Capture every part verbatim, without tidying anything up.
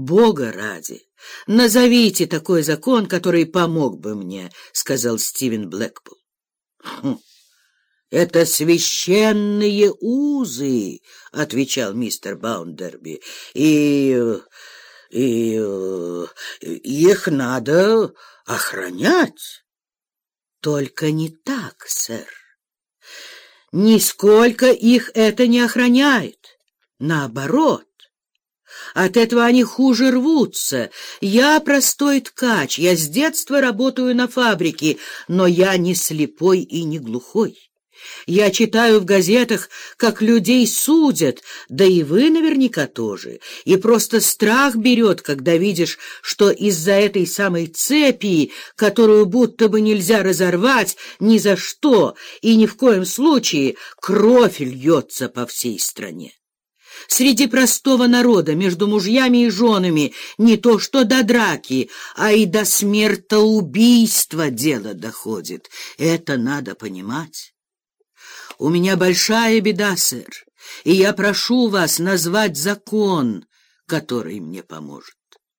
Бога ради, назовите такой закон, который помог бы мне, — сказал Стивен Блэкпул. Хм. «Это священные узы», — отвечал мистер Баундерби, — «и... и... их надо охранять». «Только не так, сэр. Нисколько их это не охраняет. Наоборот. От этого они хуже рвутся. Я простой ткач, я с детства работаю на фабрике, но я не слепой и не глухой. Я читаю в газетах, как людей судят, да и вы наверняка тоже, и просто страх берет, когда видишь, что из-за этой самой цепи, которую будто бы нельзя разорвать ни за что и ни в коем случае, кровь льется по всей стране. Среди простого народа, между мужьями и женами, не то что до драки, а и до смертоубийства дело доходит. Это надо понимать. У меня большая беда, сэр, и я прошу вас назвать закон, который мне поможет.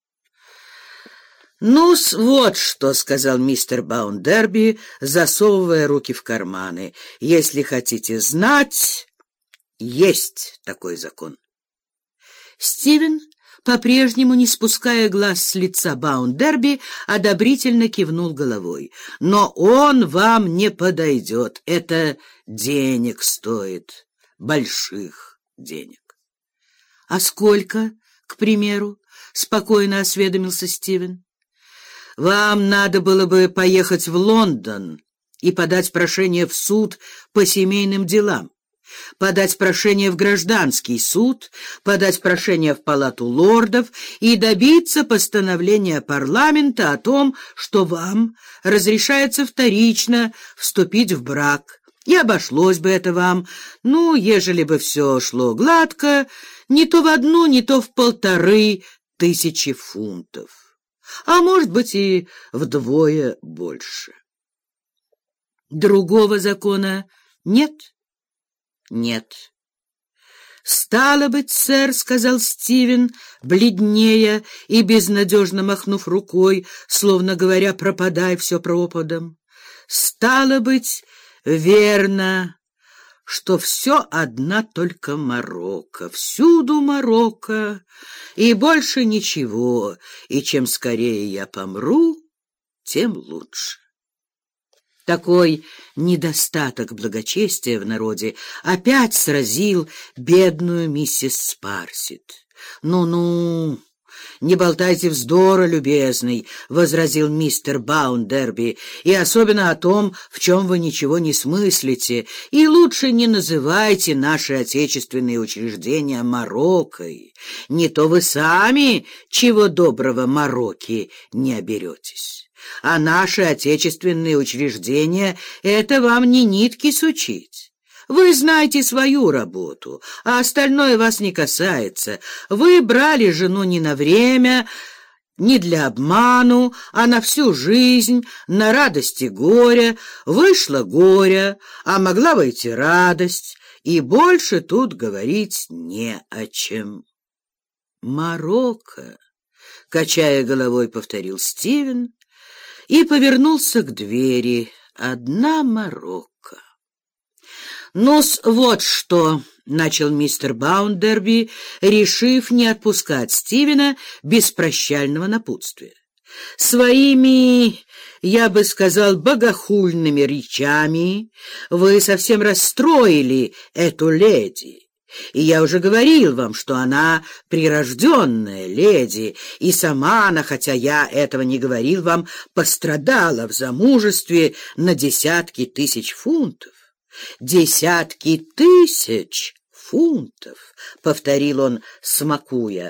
«Ну-с, вот что», — сказал мистер Баундерби, засовывая руки в карманы. «Если хотите знать, есть такой закон». Стивен, по-прежнему не спуская глаз с лица Баундерби, одобрительно кивнул головой. «Но он вам не подойдет. Это денег стоит, больших денег». «А сколько, к примеру?» — спокойно осведомился Стивен. «Вам надо было бы поехать в Лондон и подать прошение в суд по семейным делам, подать прошение в гражданский суд, подать прошение в палату лордов и добиться постановления парламента о том, что вам разрешается вторично вступить в брак. И обошлось бы это вам, ну, ежели бы все шло гладко, не то в одну, не то в полторы тысячи фунтов, а может быть и вдвое больше. Другого закона нет? Нет. «Стало быть, сэр, — сказал Стивен, бледнее и безнадежно махнув рукой, словно говоря, пропадай все пропадом, — стало быть, верно, что все одна только морока, всюду морока, и больше ничего, и чем скорее я помру, тем лучше». Такой недостаток благочестия в народе опять сразил бедную миссис Спарсит. «Ну-ну, не болтайте вздора, любезный», — возразил мистер Баундерби, «и особенно о том, в чем вы ничего не смыслите, и лучше не называйте наши отечественные учреждения морокой, не то вы сами, чего доброго, мороки не оберетесь. А наши отечественные учреждения — это вам не нитки сучить. Вы знаете свою работу, а остальное вас не касается. Вы брали жену не на время, не для обману, а на всю жизнь, на радость и горе. Вышло горе, а могла выйти радость, и больше тут говорить не о чем». «Марокко», — качая головой, повторил Стивен, и повернулся к двери. «Одна морока». «Ну-с, вот что», — начал мистер Баундерби, решив не отпускать Стивена без прощального напутствия. «Своими, я бы сказал, богохульными речами вы совсем расстроили эту леди. И я уже говорил вам, что она прирожденная леди, и сама она, хотя я этого не говорил вам, пострадала в замужестве на десятки тысяч фунтов. Десятки тысяч фунтов, — повторил он, смакуя.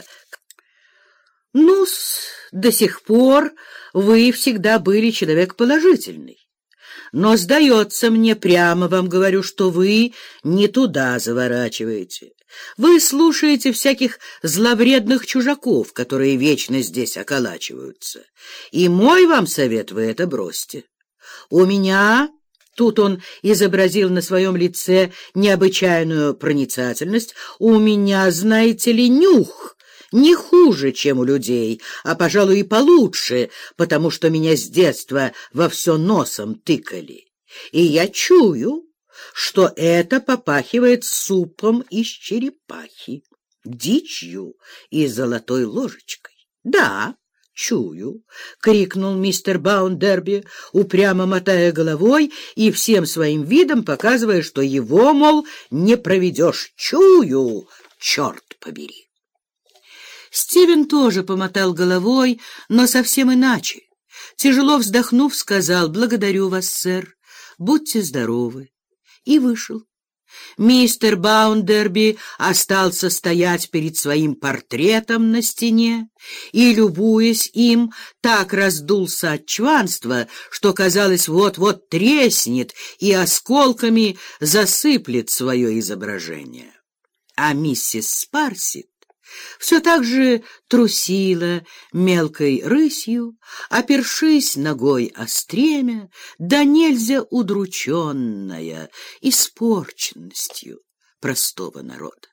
Ну-с, до сих пор вы всегда были человек положительный. Но, сдается мне, прямо вам говорю, что вы не туда заворачиваете. Вы слушаете всяких зловредных чужаков, которые вечно здесь околачиваются. И мой вам совет — вы это бросьте. У меня...» Тут он изобразил на своем лице необычайную проницательность. «У меня, знаете ли, нюх не хуже, чем у людей, а, пожалуй, и получше, потому что меня с детства во все носом тыкали. И я чую, что это попахивает супом из черепахи, дичью и золотой ложечкой. Да, чую, — крикнул мистер Баундерби, упрямо мотая головой и всем своим видом показывая, что его, мол, не проведешь. Чую, черт побери. Стивен тоже помотал головой, но совсем иначе. Тяжело вздохнув, сказал: «Благодарю вас, сэр, будьте здоровы», и вышел. Мистер Баундерби остался стоять перед своим портретом на стене и, любуясь им, так раздулся от чванства, что, казалось, вот-вот треснет и осколками засыплет свое изображение. А миссис Спарсит все так же трусила мелкой рысью, опершись ногой о стремя, да нельзя удрученная испорченностью простого народа.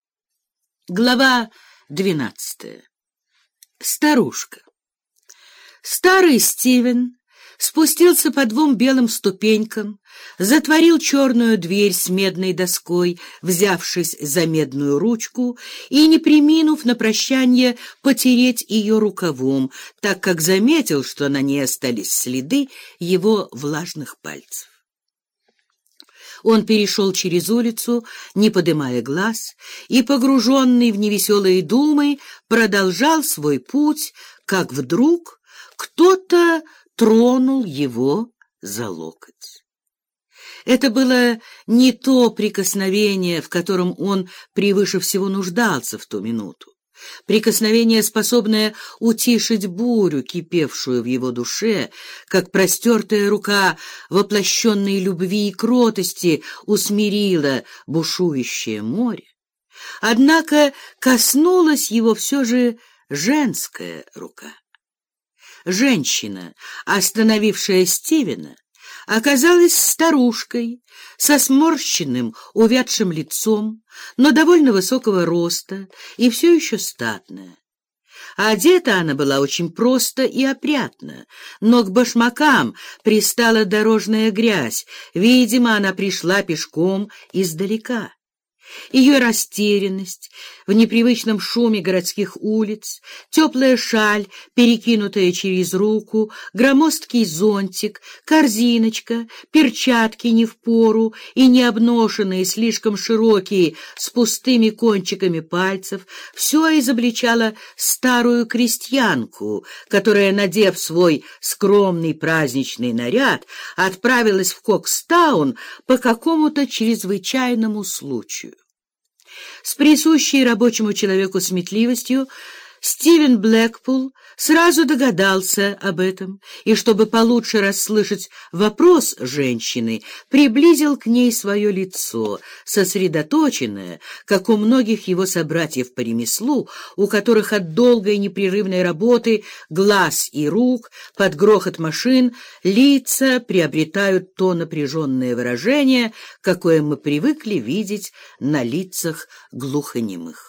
Глава двенадцатая. Старушка. Старый Стивен спустился по двум белым ступенькам, затворил черную дверь с медной доской, взявшись за медную ручку и не преминув на прощание потереть ее рукавом, так как заметил, что на ней остались следы его влажных пальцев. Он перешел через улицу, не подымая глаз, и, погруженный в невеселые думы, продолжал свой путь, как вдруг кто-то тронул его за локоть. Это было не то прикосновение, в котором он превыше всего нуждался в ту минуту. Прикосновение, способное утишить бурю, кипевшую в его душе, как простертая рука воплощенной любви и кротости усмирила бушующее море. Однако коснулась его все же женская рука. Женщина, остановившая Стивена, оказалась старушкой со сморщенным, увядшим лицом, но довольно высокого роста и все еще статная. Одета она была очень просто и опрятно, но к башмакам пристала дорожная грязь, видимо, она пришла пешком издалека. Ее растерянность в непривычном шуме городских улиц, теплая шаль, перекинутая через руку, громоздкий зонтик, корзиночка, перчатки не впору и не обношенные, слишком широкие, с пустыми кончиками пальцев, все изобличало старую крестьянку, которая, надев свой скромный праздничный наряд, отправилась в Кокстаун по какому-то чрезвычайному случаю. С присущей рабочему человеку сметливостью Стивен Блэкпул сразу догадался об этом и, чтобы получше расслышать вопрос женщины, приблизил к ней свое лицо, сосредоточенное, как у многих его собратьев по ремеслу, у которых от долгой непрерывной работы глаз и рук под грохот машин лица приобретают то напряженное выражение, какое мы привыкли видеть на лицах глухонемых.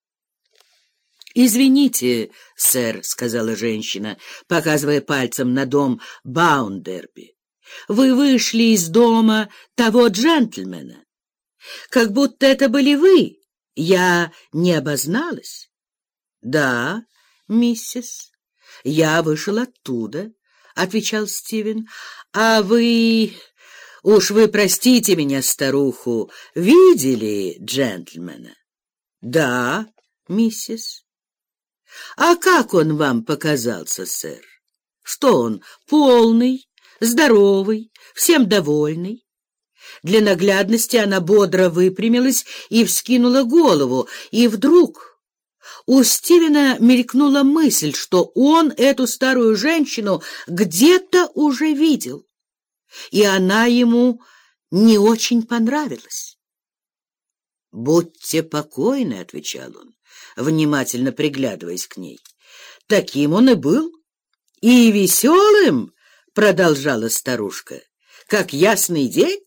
«Извините, сэр», — сказала женщина, показывая пальцем на дом Баундерби, — «вы вышли из дома того джентльмена. Как будто это были вы. Я не обозналась». «Да, миссис, я вышел оттуда», — отвечал Стивен. «А вы... уж вы простите меня, старуху, видели джентльмена?» «Да, миссис». «А как он вам показался, сэр? Что он, полный, здоровый, всем довольный?» Для наглядности она бодро выпрямилась и вскинула голову, и вдруг у Стивена мелькнула мысль, что он эту старую женщину где-то уже видел, и она ему не очень понравилась. «Будьте покойны», — отвечал он, внимательно приглядываясь к ней. «Таким он и был. И веселым», — продолжала старушка, — «как ясный день».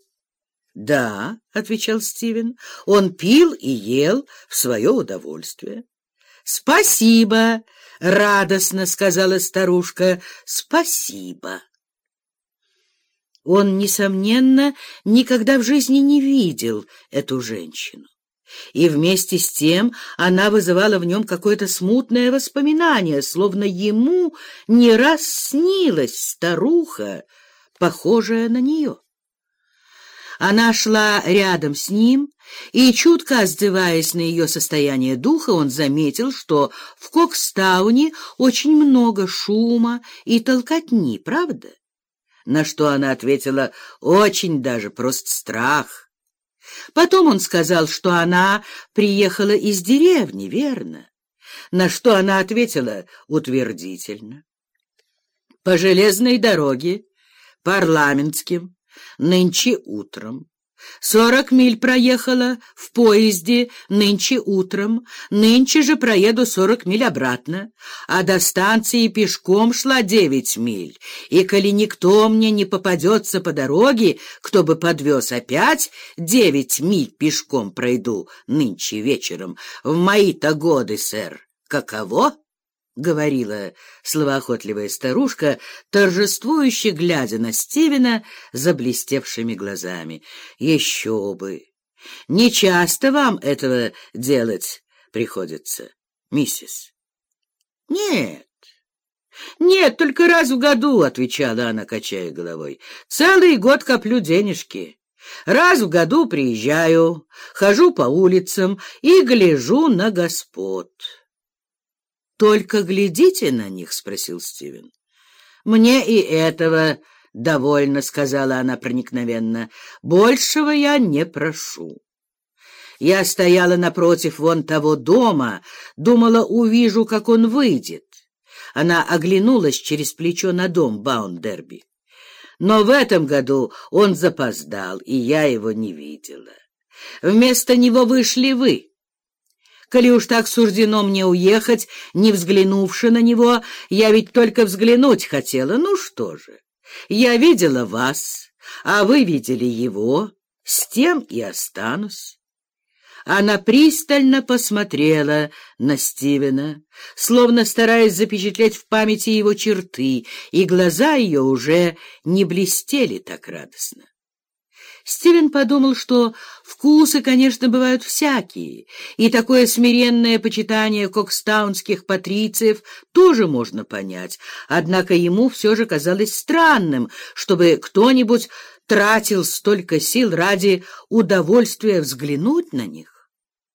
«Да», — отвечал Стивен, — «он пил и ел в свое удовольствие». «Спасибо!» — радостно сказала старушка. «Спасибо!» Он, несомненно, никогда в жизни не видел эту женщину. И вместе с тем она вызывала в нем какое-то смутное воспоминание, словно ему не раз снилась старуха, похожая на нее. Она шла рядом с ним, и, чутко отзываясь на ее состояние духа, он заметил, что в Кокстауне очень много шума и толкотни, правда? На что она ответила: «Очень даже, просто страх». Потом он сказал, что она приехала из деревни, верно? На что она ответила утвердительно. «По железной дороге, парламентским, нынче утром. Сорок миль проехала в поезде нынче утром, нынче же проеду сорок миль обратно, а до станции пешком шла девять миль, и коли никто мне не попадется по дороге, кто бы подвез, опять девять миль пешком пройду нынче вечером. В мои-то годы, сэр, каково?» — говорила словоохотливая старушка, торжествующе глядя на Стивена заблестевшими глазами. «Еще бы! Не часто вам этого делать приходится, миссис?» «Нет, нет, только раз в году», — отвечала она, качая головой. «Целый год коплю денежки. Раз в году приезжаю, хожу по улицам и гляжу на господ». «Только глядите на них?» — спросил Стивен. «Мне и этого довольно», — сказала она проникновенно. «Большего я не прошу». Я стояла напротив вон того дома, думала, увижу, как он выйдет. Она оглянулась через плечо на дом Баундерби. Но в этом году он запоздал, и я его не видела. Вместо него вышли вы. Коли уж так суждено мне уехать, не взглянувши на него, я ведь только взглянуть хотела. Ну что же, я видела вас, а вы видели его, с тем и останусь». Она пристально посмотрела на Стивена, словно стараясь запечатлеть в памяти его черты, и глаза ее уже не блестели так радостно. Стивен подумал, что вкусы, конечно, бывают всякие, и такое смиренное почитание кокстаунских патрициев тоже можно понять, однако ему все же казалось странным, чтобы кто-нибудь тратил столько сил ради удовольствия взглянуть на них.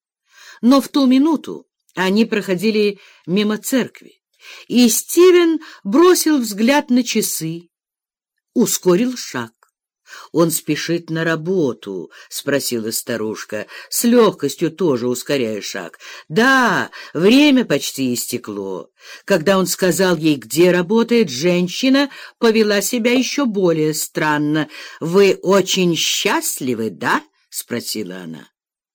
Но в ту минуту они проходили мимо церкви, и Стивен бросил взгляд на часы, ускорил шаг. «Он спешит на работу?» — спросила старушка, с легкостью тоже ускоряя шаг. «Да, время почти истекло». Когда он сказал ей, где работает, женщина повела себя еще более странно. «Вы очень счастливы, да?» — спросила она.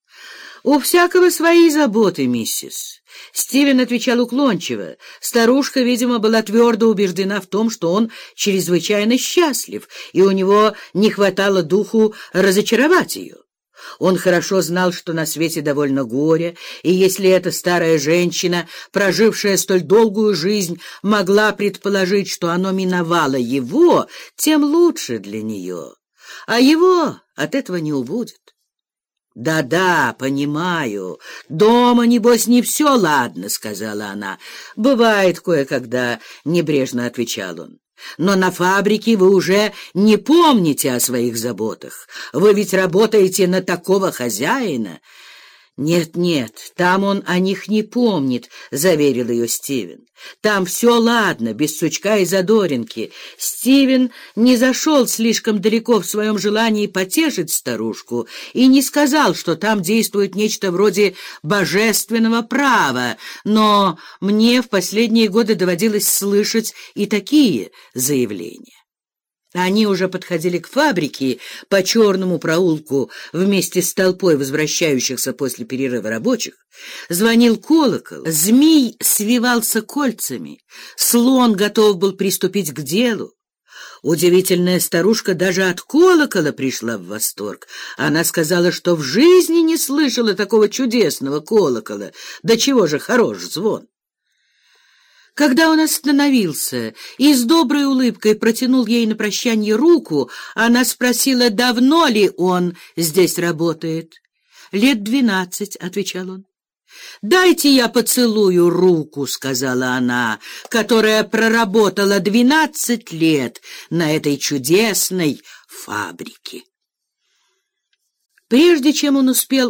«У всякого свои заботы, миссис». Стивен отвечал уклончиво. Старушка, видимо, была твердо убеждена в том, что он чрезвычайно счастлив, и у него не хватало духу разочаровать ее. Он хорошо знал, что на свете довольно горя, и если эта старая женщина, прожившая столь долгую жизнь, могла предположить, что оно миновало его, тем лучше для нее, а его от этого не убудет. «Да-да, понимаю. Дома, небось, не все ладно», — сказала она. «Бывает кое-когда», — небрежно отвечал он. «Но на фабрике вы уже не помните о своих заботах. Вы ведь работаете на такого хозяина». «Нет-нет, там он о них не помнит», — заверил ее Стивен. «Там все ладно, без сучка и задоринки». Стивен не зашел слишком далеко в своем желании потешить старушку и не сказал, что там действует нечто вроде божественного права, но мне в последние годы доводилось слышать и такие заявления. Они уже подходили к фабрике по черному проулку вместе с толпой возвращающихся после перерыва рабочих. Звонил колокол, змей свивался кольцами, слон готов был приступить к делу. Удивительная старушка даже от колокола пришла в восторг. Она сказала, что в жизни не слышала такого чудесного колокола. Да чего же хорош звон! Когда он остановился и с доброй улыбкой протянул ей на прощанье руку, она спросила, давно ли он здесь работает. «Лет двенадцать», — отвечал он. «Дайте я поцелую руку», — сказала она, которая проработала двенадцать лет на этой чудесной фабрике. Прежде чем он успел